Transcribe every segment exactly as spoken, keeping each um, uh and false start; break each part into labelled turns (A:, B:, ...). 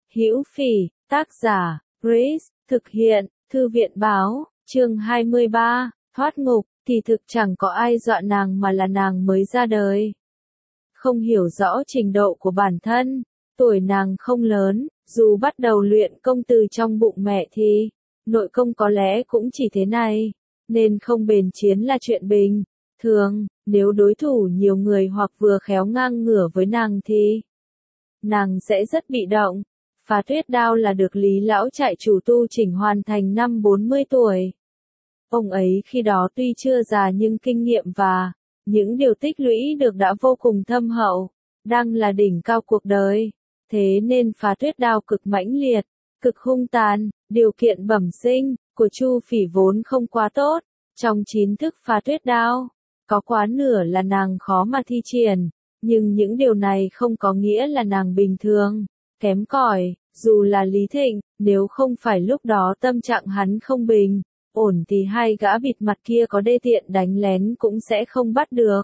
A: Hữu Phỉ, tác giả, Grace, thực hiện, Thư viện báo, chương hai mươi ba, thoát ngục, thì thực chẳng có ai dọa nàng mà là nàng mới ra đời. Không hiểu rõ trình độ của bản thân, tuổi nàng không lớn, dù bắt đầu luyện công từ trong bụng mẹ thì, nội công có lẽ cũng chỉ thế này, nên không bền chiến là chuyện bình. Thường, nếu đối thủ nhiều người hoặc vừa khéo ngang ngửa với nàng thì nàng sẽ rất bị động. Phá tuyết đao là được Lý lão trại chủ tu chỉnh hoàn thành năm bốn mươi tuổi. Ông ấy khi đó tuy chưa già nhưng kinh nghiệm và những điều tích lũy được đã vô cùng thâm hậu, đang là đỉnh cao cuộc đời. Thế nên phá tuyết đao cực mãnh liệt, cực hung tàn, điều kiện bẩm sinh của Chu Phỉ vốn không quá tốt. Trong chín thức phá tuyết đao, có quá nửa là nàng khó mà thi triển, nhưng những điều này không có nghĩa là nàng bình thường, kém cỏi. Dù là Lý Thịnh, nếu không phải lúc đó tâm trạng hắn không bình ổn thì hai gã bịt mặt kia có đê tiện đánh lén cũng sẽ không bắt được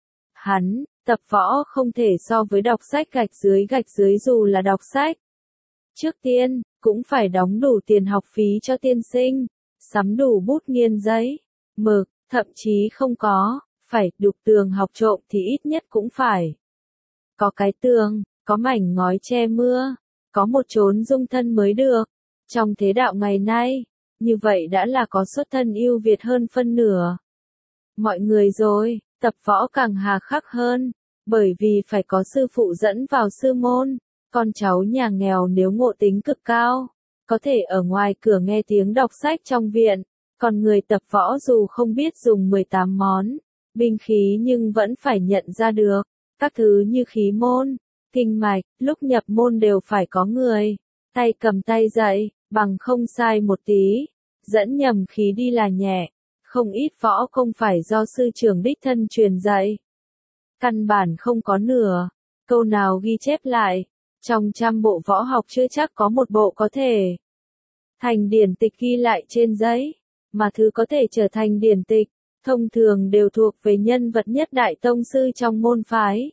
A: hắn. Tập võ không thể so với đọc sách gạch dưới gạch dưới dù là đọc sách. Trước tiên, cũng phải đóng đủ tiền học phí cho tiên sinh, sắm đủ bút nghiên giấy, mực, thậm chí không có, phải đục tường học trộm thì ít nhất cũng phải có cái tường, có mảnh ngói che mưa, có một chốn dung thân mới được. Trong thế đạo ngày nay, như vậy đã là có xuất thân ưu việt hơn phân nửa mọi người rồi. Tập võ càng hà khắc hơn, bởi vì phải có sư phụ dẫn vào sư môn. Con cháu nhà nghèo nếu ngộ tính cực cao, có thể ở ngoài cửa nghe tiếng đọc sách trong viện, còn người tập võ dù không biết dùng mười tám món binh khí nhưng vẫn phải nhận ra được các thứ như khí môn, kinh mạch, lúc nhập môn đều phải có người tay cầm tay dạy, bằng không sai một tí, dẫn nhầm khí đi là nhẹ. Không ít võ không phải do sư trưởng đích thân truyền dạy, căn bản không có nửa câu nào ghi chép lại. Trong trăm bộ võ học chưa chắc có một bộ có thể thành điển tịch ghi lại trên giấy, mà thứ có thể trở thành điển tịch, thông thường đều thuộc về nhân vật nhất đại tông sư trong môn phái.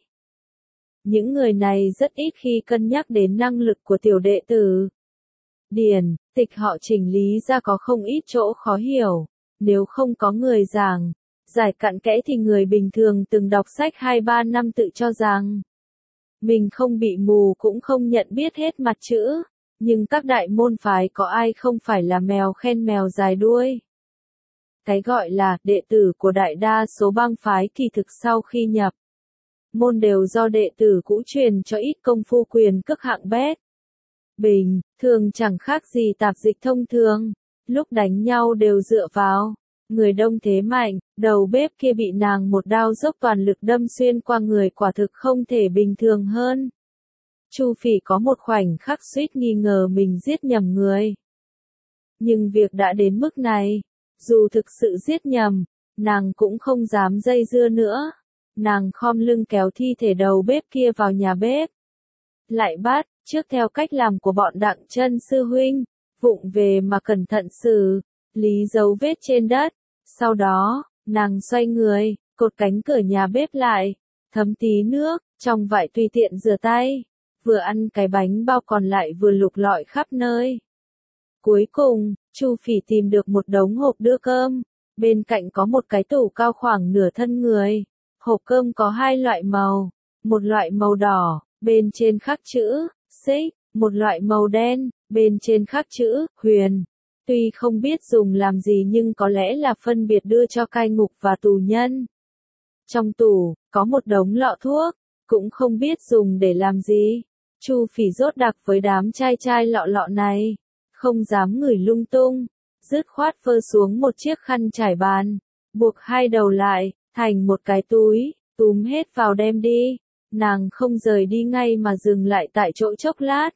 A: Những người này rất ít khi cân nhắc đến năng lực của tiểu đệ tử. Điển tịch họ chỉnh lý ra có không ít chỗ khó hiểu, nếu không có người giảng giải cặn kẽ thì người bình thường từng đọc sách hai ba năm tự cho rằng mình không bị mù cũng không nhận biết hết mặt chữ, nhưng các đại môn phái có ai không phải là mèo khen mèo dài đuôi. Cái gọi là đệ tử của đại đa số bang phái kỳ thực sau khi nhập môn đều do đệ tử cũ truyền cho ít công phu quyền cước hạng bét. Bình thường chẳng khác gì tạp dịch thông thường, lúc đánh nhau đều dựa vào người đông thế mạnh. Đầu bếp kia bị nàng một đao dốc toàn lực đâm xuyên qua người, quả thực không thể bình thường hơn. Chu Phỉ có một khoảnh khắc suýt nghi ngờ mình giết nhầm người. Nhưng việc đã đến mức này, dù thực sự giết nhầm, nàng cũng không dám dây dưa nữa. Nàng khom lưng kéo thi thể đầu bếp kia vào nhà bếp. Lại bắt, trước theo cách làm của bọn Đặng Chân sư huynh, vụng về mà cẩn thận xử lý dấu vết trên đất. Sau đó, nàng xoay người, cột cánh cửa nhà bếp lại, thấm tí nước, trong vại tùy tiện rửa tay, vừa ăn cái bánh bao còn lại vừa lục lọi khắp nơi. Cuối cùng, Chu Phỉ tìm được một đống hộp đưa cơm, bên cạnh có một cái tủ cao khoảng nửa thân người. Hộp cơm có hai loại màu, một loại màu đỏ, bên trên khắc chữ xích, một loại màu đen, bên trên khắc chữ huyền. Tuy không biết dùng làm gì nhưng có lẽ là phân biệt đưa cho cai ngục và tù nhân. Trong tủ, có một đống lọ thuốc, cũng không biết dùng để làm gì. Chu Phỉ rốt đặc với đám trai trai lọ lọ này, không dám ngửi lung tung, dứt khoát vơ xuống một chiếc khăn trải bàn, buộc hai đầu lại, thành một cái túi, túm hết vào đem đi. Nàng không rời đi ngay mà dừng lại tại chỗ chốc lát,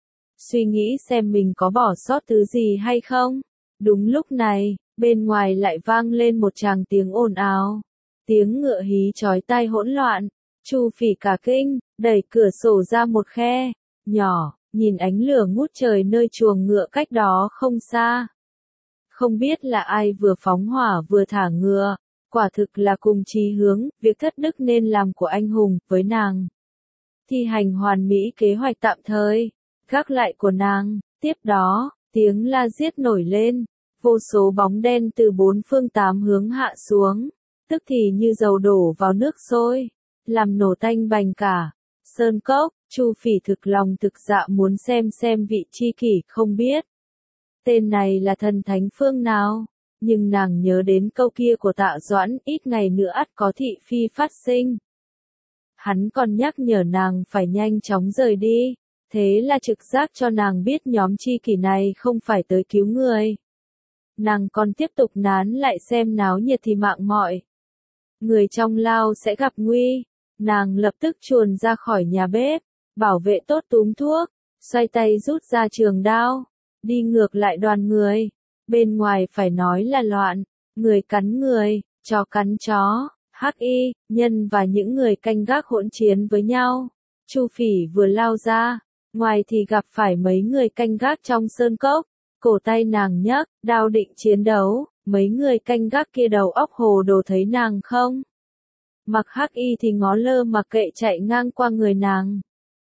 A: suy nghĩ xem mình có bỏ sót thứ gì hay không. Đúng lúc này, bên ngoài lại vang lên một tràng tiếng ồn ào, tiếng ngựa hí chói tai hỗn loạn. Chu Phỉ cả kinh, đẩy cửa sổ ra một khe nhỏ, nhìn ánh lửa ngút trời nơi chuồng ngựa cách đó không xa. Không biết là ai vừa phóng hỏa vừa thả ngựa, quả thực là cùng chí hướng. Việc thất đức nên làm của anh hùng với nàng thi hành hoàn mỹ kế hoạch tạm thời, gác lại của nàng. Tiếp đó, tiếng la giết nổi lên, vô số bóng đen từ bốn phương tám hướng hạ xuống, tức thì như dầu đổ vào nước sôi, làm nổ tanh bành cả sơn cốc. Chu Phỉ thực lòng thực dạ muốn xem xem vị chi kỷ không biết tên này là thần thánh phương nào, nhưng nàng nhớ đến câu kia của Tạ Doãn, ít ngày nữa ắt có thị phi phát sinh. Hắn còn nhắc nhở nàng phải nhanh chóng rời đi, thế là trực giác cho nàng biết nhóm chi kỷ này không phải tới cứu người. Nàng còn tiếp tục nán lại xem náo nhiệt thì mạng mọi người trong lao sẽ gặp nguy. Nàng lập tức chuồn ra khỏi nhà bếp, bảo vệ tốt túm thuốc, xoay tay rút ra trường đao, đi ngược lại đoàn người. Bên ngoài phải nói là loạn, người cắn người, chó cắn chó, hắc y nhân và những người canh gác hỗn chiến với nhau. Chu Phỉ vừa lao ra, ngoài thì gặp phải mấy người canh gác trong sơn cốc, cổ tay nàng nhấc, đao định chiến đấu. Mấy người canh gác kia đầu óc hồ đồ thấy nàng không mặc hắc y thì ngó lơ mặc kệ chạy ngang qua người nàng.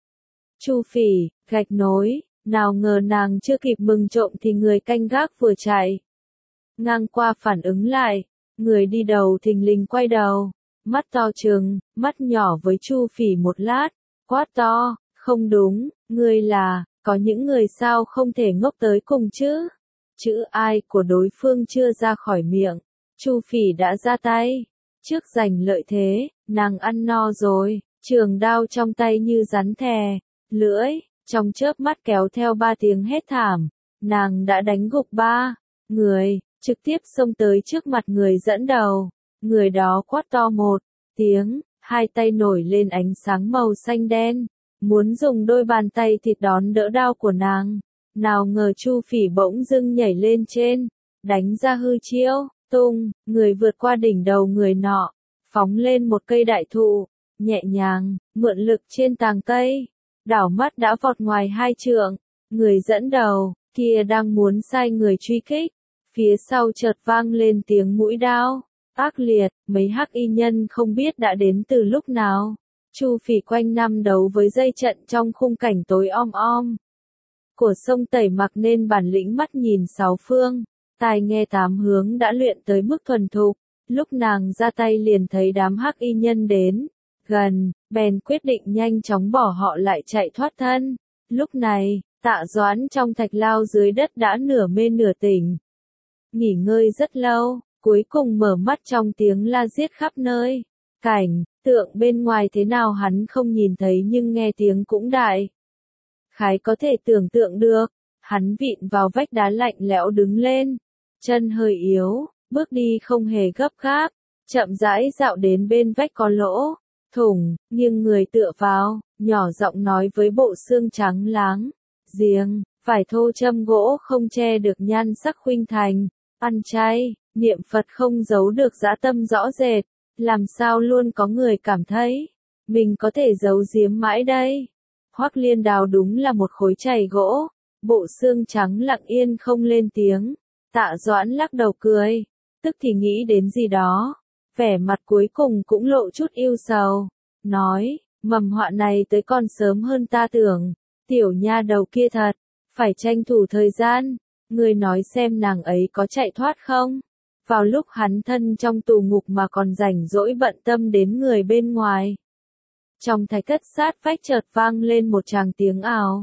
A: Chu Phỉ, gạch nối, nào ngờ nàng chưa kịp mừng trộm thì người canh gác vừa chạy ngang qua phản ứng lại, người đi đầu thình lình quay đầu, mắt to trừng, mắt nhỏ với Chu Phỉ một lát, quát to, không đúng, ngươi là, có những người sao không thể ngốc tới cùng chứ? Chữ ai của đối phương chưa ra khỏi miệng, Chu Phỉ đã ra tay. Trước giành lợi thế, nàng ăn no rồi, trường đao trong tay như rắn thè, lưỡi, trong chớp mắt kéo theo ba tiếng hét thảm, nàng đã đánh gục ba người, trực tiếp xông tới trước mặt người dẫn đầu. Người đó quát to một tiếng, hai tay nổi lên ánh sáng màu xanh đen, muốn dùng đôi bàn tay thịt đón đỡ đao của nàng. Nào ngờ Chu Phỉ bỗng dưng nhảy lên trên, đánh ra hư chiêu, tung, người vượt qua đỉnh đầu người nọ, phóng lên một cây đại thụ, nhẹ nhàng, mượn lực trên tàng cây, đảo mắt đã vọt ngoài hai trượng. Người dẫn đầu, kia đang muốn sai người truy kích, phía sau chợt vang lên tiếng mũi đao, ác liệt, mấy hắc y nhân không biết đã đến từ lúc nào. Chu Phỉ quanh năm đấu với dây trận trong khung cảnh tối om om của sông Tẩy Mặc nên bản lĩnh mắt nhìn sáu phương, tai nghe tám hướng đã luyện tới mức thuần thục. Lúc nàng ra tay liền thấy đám hắc y nhân đến gần, bèn quyết định nhanh chóng bỏ họ lại chạy thoát thân. Lúc này, Tạ Doãn trong thạch lao dưới đất đã nửa mê nửa tỉnh, nghỉ ngơi rất lâu, cuối cùng mở mắt trong tiếng la giết khắp nơi. Cảnh tượng bên ngoài thế nào hắn không nhìn thấy nhưng nghe tiếng cũng đại khái có thể tưởng tượng được. Hắn vịn vào vách đá lạnh lẽo đứng lên, chân hơi yếu, bước đi không hề gấp gáp, chậm rãi dạo đến bên vách có lỗ thủng, nghiêng người tựa vào, nhỏ giọng nói với bộ xương trắng láng giềng, vải thô châm gỗ không che được nhan sắc khuynh thành, ăn chay, niệm Phật không giấu được dã tâm rõ rệt, làm sao luôn có người cảm thấy mình có thể giấu giếm mãi đây. Hoắc Liên Đào đúng là một khối chày gỗ. Bộ xương trắng lặng yên không lên tiếng. Tạ Doãn lắc đầu cười, tức thì nghĩ đến gì đó, vẻ mặt cuối cùng cũng lộ chút ưu sầu, nói, mầm họa này tới còn sớm hơn ta tưởng, tiểu nha đầu kia thật, phải tranh thủ thời gian, người nói xem nàng ấy có chạy thoát không? Vào lúc hắn thân trong tù ngục mà còn rảnh rỗi bận tâm đến người bên ngoài. Trong thạch thất sát vách chợt vang lên một tràng tiếng ào.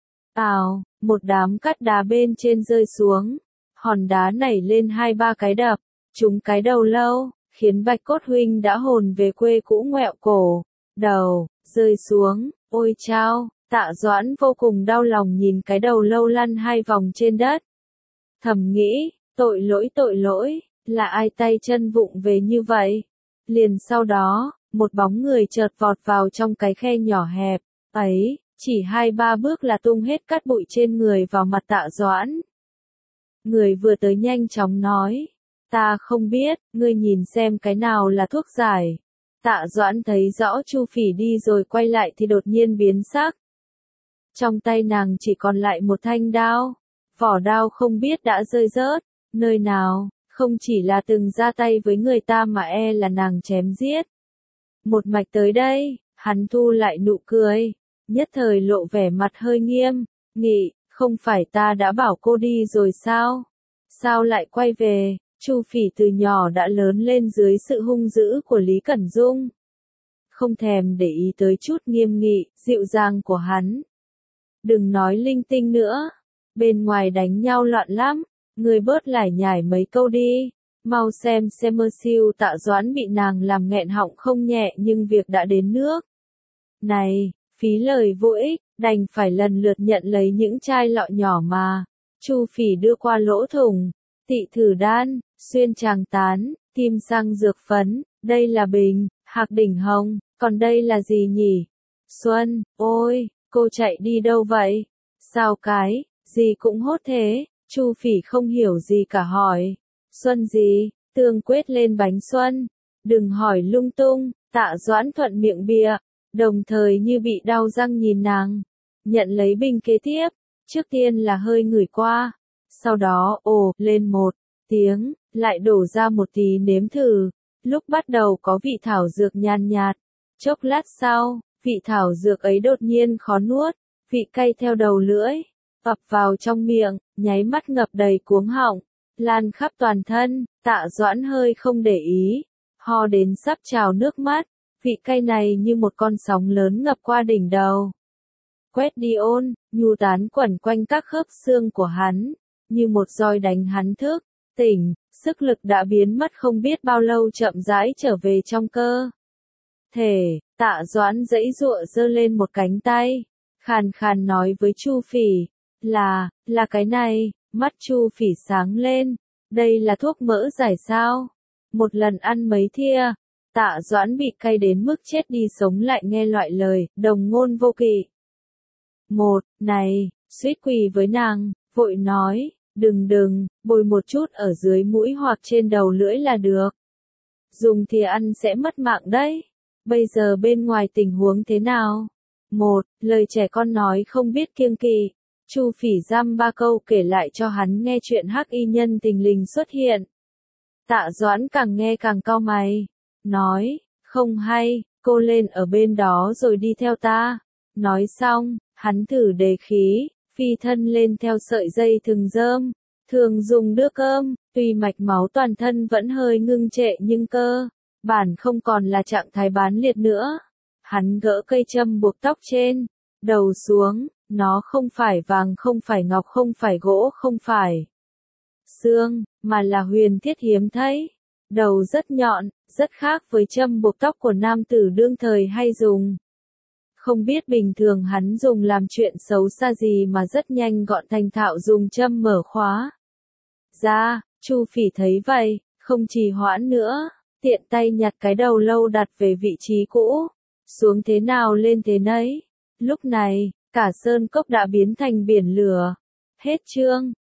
A: Ào, một đám cát đá bên trên rơi xuống, hòn đá nảy lên hai ba cái đập, trúng cái đầu lâu, khiến Bạch Cốt huynh đã hồn về quê cũ ngoẹo cổ, đầu, rơi xuống, ôi chao, Tạ Doãn vô cùng đau lòng nhìn cái đầu lâu lăn hai vòng trên đất. Thầm nghĩ, tội lỗi tội lỗi, là ai tay chân vụng về như vậy? Liền sau đó, một bóng người chợt vọt vào trong cái khe nhỏ hẹp, ấy, chỉ hai ba bước là tung hết cát bụi trên người vào mặt Tạ Doãn. Người vừa tới nhanh chóng nói, ta không biết, ngươi nhìn xem cái nào là thuốc giải. Tạ Doãn thấy rõ Chu Phỉ đi rồi quay lại thì đột nhiên biến sắc. Trong tay nàng chỉ còn lại một thanh đao, vỏ đao không biết đã rơi rớt, nơi nào, không chỉ là từng ra tay với người ta mà e là nàng chém giết. Một mạch tới đây, hắn thu lại nụ cười, nhất thời lộ vẻ mặt hơi nghiêm, Nghị, không phải ta đã bảo cô đi rồi sao? Sao lại quay về? Chu Phỉ từ nhỏ đã lớn lên dưới sự hung dữ của Lý Cẩn Dung. Không thèm để ý tới chút nghiêm nghị, dịu dàng của hắn. Đừng nói linh tinh nữa. Bên ngoài đánh nhau loạn lắm. Người bớt lải nhải mấy câu đi. Mau xem xem mơ siêu Tạ Doãn bị nàng làm nghẹn họng không nhẹ nhưng việc đã đến nước. Này, phí lời vô ích, đành phải lần lượt nhận lấy những chai lọ nhỏ mà. Chu Phỉ đưa qua lỗ thủng. Tị thử đan, xuyên tràng tán, kim sang dược phấn, đây là bình, hạc đỉnh hồng, còn đây là gì nhỉ? Xuân, ôi, cô chạy đi đâu vậy? Sao cái, gì cũng hốt thế? Chu Phỉ không hiểu gì cả hỏi. Xuân gì? Tương quết lên bánh xuân. Đừng hỏi lung tung, Tạ Doãn thuận miệng bịa, đồng thời như bị đau răng nhìn nàng. Nhận lấy bình kế tiếp, trước tiên là hơi ngửi qua. Sau đó ồ lên một tiếng, lại đổ ra một tí nếm thử. Lúc bắt đầu có vị thảo dược nhàn nhạt. Chốc lát sau, vị thảo dược ấy đột nhiên khó nuốt. Vị cay theo đầu lưỡi, ập vào trong miệng, nháy mắt ngập đầy cuống họng, lan khắp toàn thân. Tạ Doãn hơi không để ý, ho đến sắp trào nước mắt. Vị cay này như một con sóng lớn ngập qua đỉnh đầu. Quét đi ôn, nhu tán quẩn quanh các khớp xương của hắn, như một roi đánh hắn thức, tỉnh, sức lực đã biến mất không biết bao lâu chậm rãi trở về trong cơ thể. Tạ Doãn giãy giụa giơ lên một cánh tay, khàn khàn nói với Chu Phỉ, là, là cái này. Mắt Chu Phỉ sáng lên, đây là thuốc mỡ giải sao? Một lần ăn mấy thìa. Tạ Doãn bị cay đến mức chết đi sống lại nghe loại lời, đồng ngôn vô kỵ. Một, này, suýt quỳ với nàng, vội nói, đừng đừng, bôi một chút ở dưới mũi hoặc trên đầu lưỡi là được. Dùng thì ăn sẽ mất mạng đấy. Bây giờ bên ngoài tình huống thế nào? Một, lời trẻ con nói không biết kiêng kỵ. Chu Phỉ dăm ba câu kể lại cho hắn nghe chuyện hắc y nhân thình lình xuất hiện. Tạ Doãn càng nghe càng cau mày. Nói, không hay, cô lên ở bên đó rồi đi theo ta. Nói xong, hắn thử đề khí, phi thân lên theo sợi dây thừng rơm. Thường dùng đưa cơm, tuy mạch máu toàn thân vẫn hơi ngưng trệ nhưng cơ bản không còn là trạng thái bán liệt nữa. Hắn gỡ cây châm buộc tóc trên đầu xuống, nó không phải vàng, không phải ngọc, không phải gỗ, không phải xương, mà là huyền thiết hiếm thấy. Đầu rất nhọn, rất khác với châm buộc tóc của nam tử đương thời hay dùng. Không biết bình thường hắn dùng làm chuyện xấu xa gì mà rất nhanh gọn thành thạo dùng châm mở khóa ra. Chu Phỉ thấy vậy, không trì hoãn nữa, tiện tay nhặt cái đầu lâu đặt về vị trí cũ, xuống thế nào lên thế nấy. Lúc này, cả sơn cốc đã biến thành biển lửa. Hết chương.